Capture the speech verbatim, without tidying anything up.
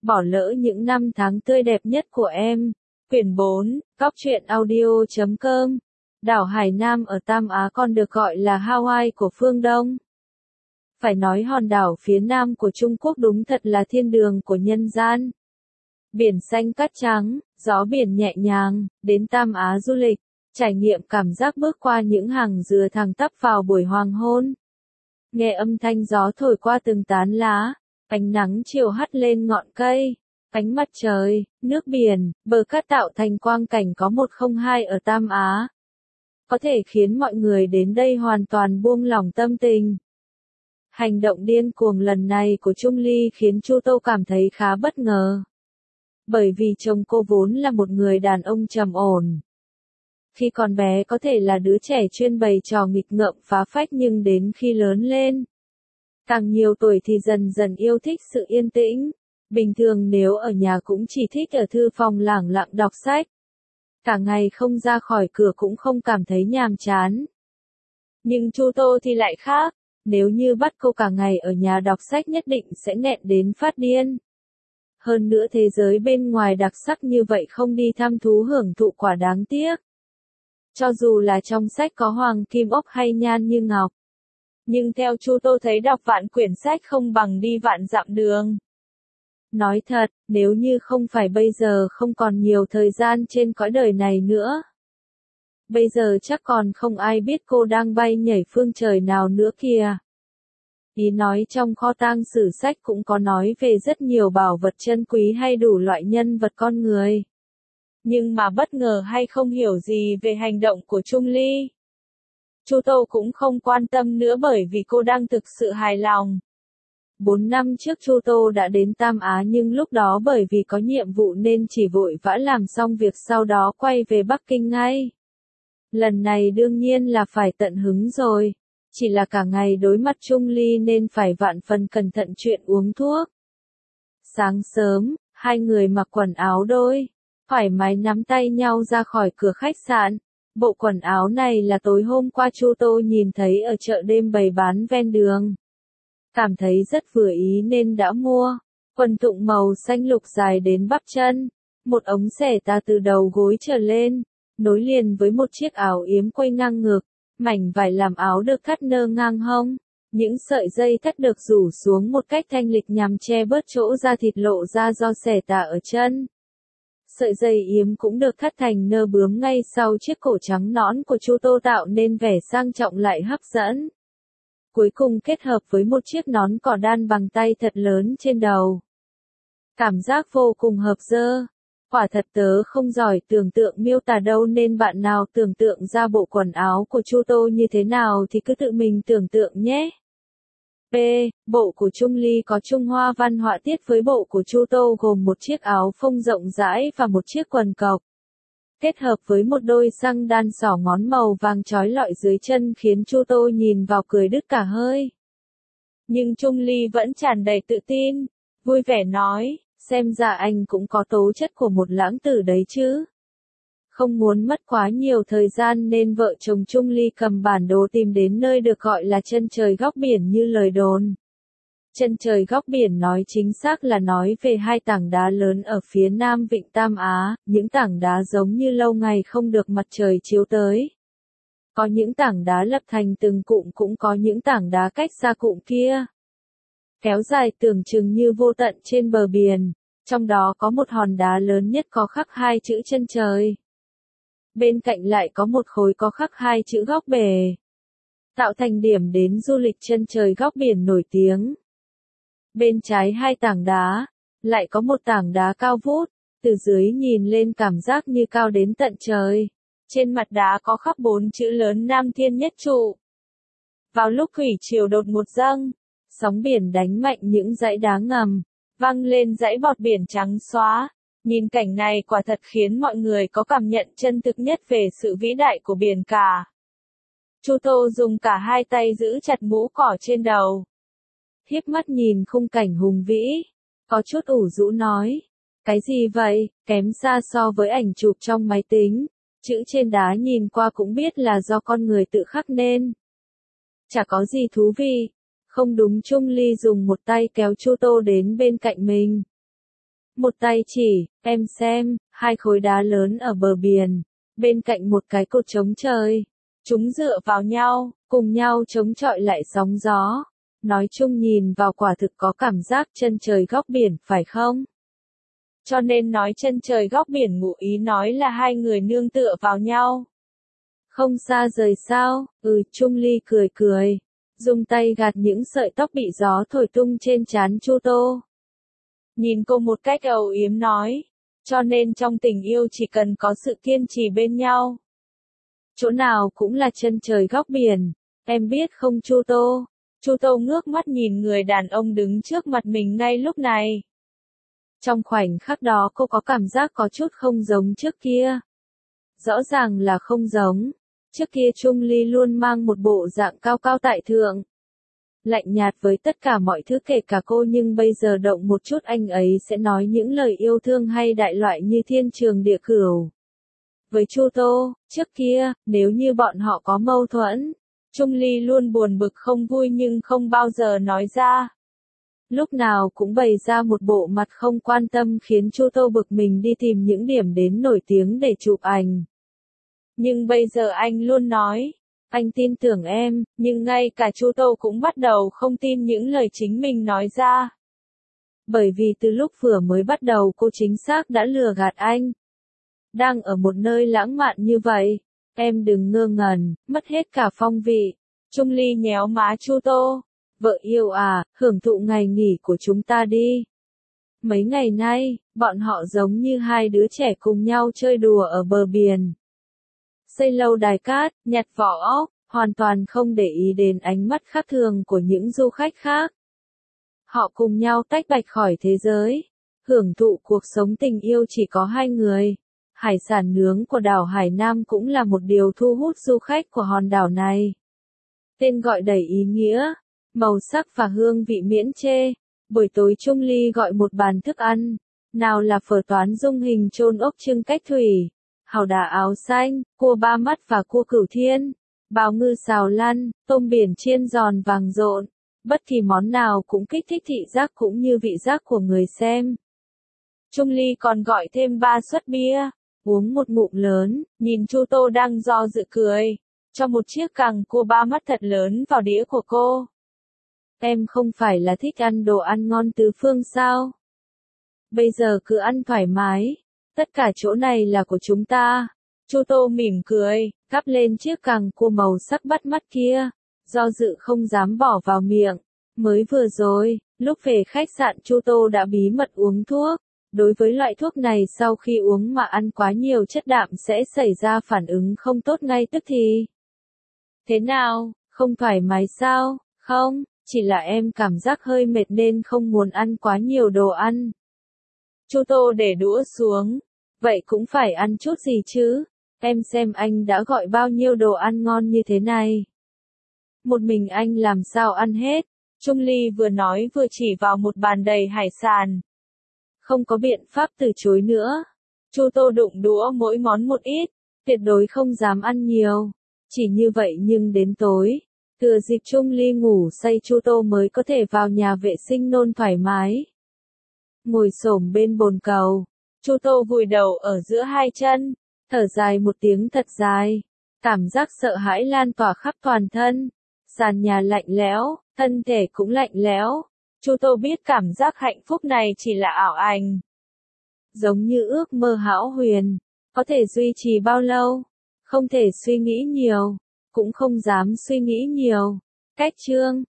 bỏ lỡ những năm tháng tươi đẹp nhất của em. Quyển bốn, Góc truyện audio chấm com. Đảo Hải Nam ở Tam Á còn được gọi là Hawaii của phương Đông. Phải nói hòn đảo phía nam của Trung Quốc đúng thật là thiên đường của nhân gian. Biển xanh cát trắng, gió biển nhẹ nhàng, đến Tam Á du lịch, trải nghiệm cảm giác bước qua những hàng dừa thẳng tắp vào buổi hoàng hôn. Nghe âm thanh gió thổi qua từng tán lá, ánh nắng chiều hắt lên ngọn cây, ánh mặt trời, nước biển, bờ cát tạo thành quang cảnh có một không hai ở Tam Á. Có thể khiến mọi người đến đây hoàn toàn buông lỏng tâm tình. Hành động điên cuồng lần này của Trung Ly khiến Chu Tô cảm thấy khá bất ngờ. Bởi vì chồng cô vốn là một người đàn ông trầm ổn. Khi còn bé có thể là đứa trẻ chuyên bày trò nghịch ngợm phá phách, nhưng đến khi lớn lên, càng nhiều tuổi thì dần dần yêu thích sự yên tĩnh. Bình thường nếu ở nhà cũng chỉ thích ở thư phòng lẳng lặng đọc sách. Cả ngày không ra khỏi cửa cũng không cảm thấy nhàm chán. Nhưng Chu Tô thì lại khác, nếu như bắt cô cả ngày ở nhà đọc sách nhất định sẽ nghẹn đến phát điên. Hơn nữa thế giới bên ngoài đặc sắc như vậy không đi thăm thú hưởng thụ quả đáng tiếc. Cho dù là trong sách có hoàng kim ốc hay nhan như ngọc. Nhưng theo Chu Tô thấy đọc vạn quyển sách không bằng đi vạn dặm đường. Nói thật, nếu như không phải bây giờ không còn nhiều thời gian trên cõi đời này nữa. Bây giờ chắc còn không ai biết cô đang bay nhảy phương trời nào nữa kìa. Ý nói trong kho tàng sử sách cũng có nói về rất nhiều bảo vật chân quý hay đủ loại nhân vật con người. Nhưng mà bất ngờ hay không hiểu gì về hành động của Trung Ly. Chu Tô cũng không quan tâm nữa bởi vì cô đang thực sự hài lòng. Bốn năm trước Chu Tô đã đến Tam Á, nhưng lúc đó bởi vì có nhiệm vụ nên chỉ vội vã làm xong việc sau đó quay về Bắc Kinh ngay. Lần này đương nhiên là phải tận hứng rồi. Chỉ là cả ngày đối mặt Trung Ly nên phải vạn phần cẩn thận chuyện uống thuốc. Sáng sớm, hai người mặc quần áo đôi, thoải mái nắm tay nhau ra khỏi cửa khách sạn. Bộ quần áo này là tối hôm qua Chu Tô nhìn thấy ở chợ đêm bày bán ven đường. Cảm thấy rất vừa ý nên đã mua. Quần tụng màu xanh lục dài đến bắp chân, một ống xẻ tà từ đầu gối trở lên, nối liền với một chiếc áo yếm quây ngang ngực. Mảnh vải làm áo được thắt nơ ngang hông, những sợi dây thắt được rủ xuống một cách thanh lịch nhằm che bớt chỗ da thịt lộ ra do xẻ tà ở chân. Sợi dây yếm cũng được thắt thành nơ bướm ngay sau chiếc cổ trắng nõn của Chu Tô tạo nên vẻ sang trọng lại hấp dẫn. Cuối cùng kết hợp với một chiếc nón cỏ đan bằng tay thật lớn trên đầu. Cảm giác vô cùng hợp dơ. Quả thật tớ không giỏi tưởng tượng miêu tả đâu, nên bạn nào tưởng tượng ra bộ quần áo của Chu Tô như thế nào thì cứ tự mình tưởng tượng nhé. P. Bộ của Trung Ly có Trung Hoa văn họa tiết với bộ của Chu Tô gồm một chiếc áo phông rộng rãi và một chiếc quần cộc. Kết hợp với một đôi xăng đan xỏ ngón màu vàng trói lọi dưới chân khiến Chu Tô nhìn vào cười đứt cả hơi. Nhưng Trung Ly vẫn tràn đầy tự tin, vui vẻ nói. Xem ra anh cũng có tố chất của một lãng tử đấy chứ. Không muốn mất quá nhiều thời gian nên vợ chồng Trung Ly cầm bản đồ tìm đến nơi được gọi là chân trời góc biển như lời đồn. Chân trời góc biển nói chính xác là nói về hai tảng đá lớn ở phía nam vịnh Tam Á, những tảng đá giống như lâu ngày không được mặt trời chiếu tới. Có những tảng đá lập thành từng cụm, cũng có những tảng đá cách xa cụm kia. Kéo dài tưởng chừng như vô tận trên bờ biển, trong đó có một hòn đá lớn nhất có khắc hai chữ chân trời. Bên cạnh lại có một khối có khắc hai chữ góc bể, tạo thành điểm đến du lịch chân trời góc biển nổi tiếng. Bên trái hai tảng đá, lại có một tảng đá cao vút, từ dưới nhìn lên cảm giác như cao đến tận trời. Trên mặt đá có khắc bốn chữ lớn Nam Thiên Nhất Trụ. Vào lúc thủy triều đột ngột dâng, sóng biển đánh mạnh những dãy đá ngầm, văng lên dãy bọt biển trắng xóa. Nhìn cảnh này quả thật khiến mọi người có cảm nhận chân thực nhất về sự vĩ đại của biển cả. Chu Tô dùng cả hai tay giữ chặt mũ cỏ trên đầu. Hiếp mắt nhìn khung cảnh hùng vĩ, có chút ủ rũ nói. Cái gì vậy, kém xa so với ảnh chụp trong máy tính. Chữ trên đá nhìn qua cũng biết là do con người tự khắc nên. Chả có gì thú vị. Không đúng, Trung Ly dùng một tay kéo Chu Tô đến bên cạnh mình. Một tay chỉ, em xem, hai khối đá lớn ở bờ biển, bên cạnh một cái cột chống trời. Chúng dựa vào nhau, cùng nhau chống chọi lại sóng gió. Nói chung nhìn vào quả thực có cảm giác chân trời góc biển, phải không? Cho nên nói chân trời góc biển ngụ ý nói là hai người nương tựa vào nhau. Không xa rời sao? Ừ, Trung Ly cười cười, dùng tay gạt những sợi tóc bị gió thổi tung trên trán Chu Tô. Nhìn cô một cách âu yếm nói, cho nên trong tình yêu chỉ cần có sự kiên trì bên nhau. Chỗ nào cũng là chân trời góc biển, em biết không Chu Tô? Chu Tô ngước mắt nhìn người đàn ông đứng trước mặt mình ngay lúc này. Trong khoảnh khắc đó cô có cảm giác có chút không giống trước kia. Rõ ràng là không giống. Trước kia Trung Ly luôn mang một bộ dạng cao cao tại thượng. Lạnh nhạt với tất cả mọi thứ kể cả cô, nhưng bây giờ động một chút anh ấy sẽ nói những lời yêu thương hay đại loại như thiên trường địa cửu. Với Chu Tô, trước kia, nếu như bọn họ có mâu thuẫn, Trung Ly luôn buồn bực không vui nhưng không bao giờ nói ra. Lúc nào cũng bày ra một bộ mặt không quan tâm khiến Chu Tô bực mình đi tìm những điểm đến nổi tiếng để chụp ảnh. Nhưng bây giờ anh luôn nói, anh tin tưởng em, nhưng ngay cả Chu Tô cũng bắt đầu không tin những lời chính mình nói ra. Bởi vì từ lúc vừa mới bắt đầu cô chính xác đã lừa gạt anh. Đang ở một nơi lãng mạn như vậy, em đừng ngơ ngẩn, mất hết cả phong vị. Trung Ly nhéo má Chu Tô, vợ yêu à, hưởng thụ ngày nghỉ của chúng ta đi. Mấy ngày nay, bọn họ giống như hai đứa trẻ cùng nhau chơi đùa ở bờ biển. Xây lâu đài cát, nhặt vỏ ốc, hoàn toàn không để ý đến ánh mắt khác thường của những du khách khác. Họ cùng nhau tách bạch khỏi thế giới, hưởng thụ cuộc sống tình yêu chỉ có hai người. Hải sản nướng của đảo Hải Nam cũng là một điều thu hút du khách của hòn đảo này. Tên gọi đầy ý nghĩa, màu sắc và hương vị miễn chê. Buổi tối Trung Ly gọi một bàn thức ăn, nào là phở toán dung hình chôn ốc trưng cách thủy, hàu đá áo xanh, cua ba mắt và cua cửu thiên, bào ngư xào lăn, tôm biển chiên giòn vàng rộn. Bất kỳ món nào cũng kích thích thị giác cũng như vị giác của người xem. Trung Ly còn gọi thêm ba suất bia, uống một ngụm lớn, nhìn Chu Tô đang do dự cười, cho một chiếc càng cua ba mắt thật lớn vào đĩa của cô. Em không phải là thích ăn đồ ăn ngon tứ phương sao? Bây giờ cứ ăn thoải mái, tất cả chỗ này là của chúng ta. Chu Tô mỉm cười, gắp lên chiếc càng cua màu sắc bắt mắt kia, do dự không dám bỏ vào miệng. Mới vừa rồi, lúc về khách sạn Chu Tô đã bí mật uống thuốc. Đối với loại thuốc này sau khi uống mà ăn quá nhiều chất đạm sẽ xảy ra phản ứng không tốt ngay tức thì. Thế nào, không thoải mái sao? Không, chỉ là em cảm giác hơi mệt nên không muốn ăn quá nhiều đồ ăn. Chu Tô để đũa xuống. Vậy cũng phải ăn chút gì chứ? Em xem anh đã gọi bao nhiêu đồ ăn ngon như thế này. Một mình anh làm sao ăn hết? Trung Ly vừa nói vừa chỉ vào một bàn đầy hải sản. Không có biện pháp từ chối nữa. Chu Tô đụng đũa mỗi món một ít, tuyệt đối không dám ăn nhiều. Chỉ như vậy nhưng đến tối, thừa dịp Trung Ly ngủ say Chu Tô mới có thể vào nhà vệ sinh nôn thoải mái. Ngồi xổm bên bồn cầu, Chu Tô vùi đầu ở giữa hai chân, thở dài một tiếng thật dài. Cảm giác sợ hãi lan tỏa khắp toàn thân. Sàn nhà lạnh lẽo, thân thể cũng lạnh lẽo. Chu Tô biết cảm giác hạnh phúc này chỉ là ảo ảnh. Giống như ước mơ hão huyền. Có thể duy trì bao lâu? Không thể suy nghĩ nhiều. Cũng không dám suy nghĩ nhiều. Cách chương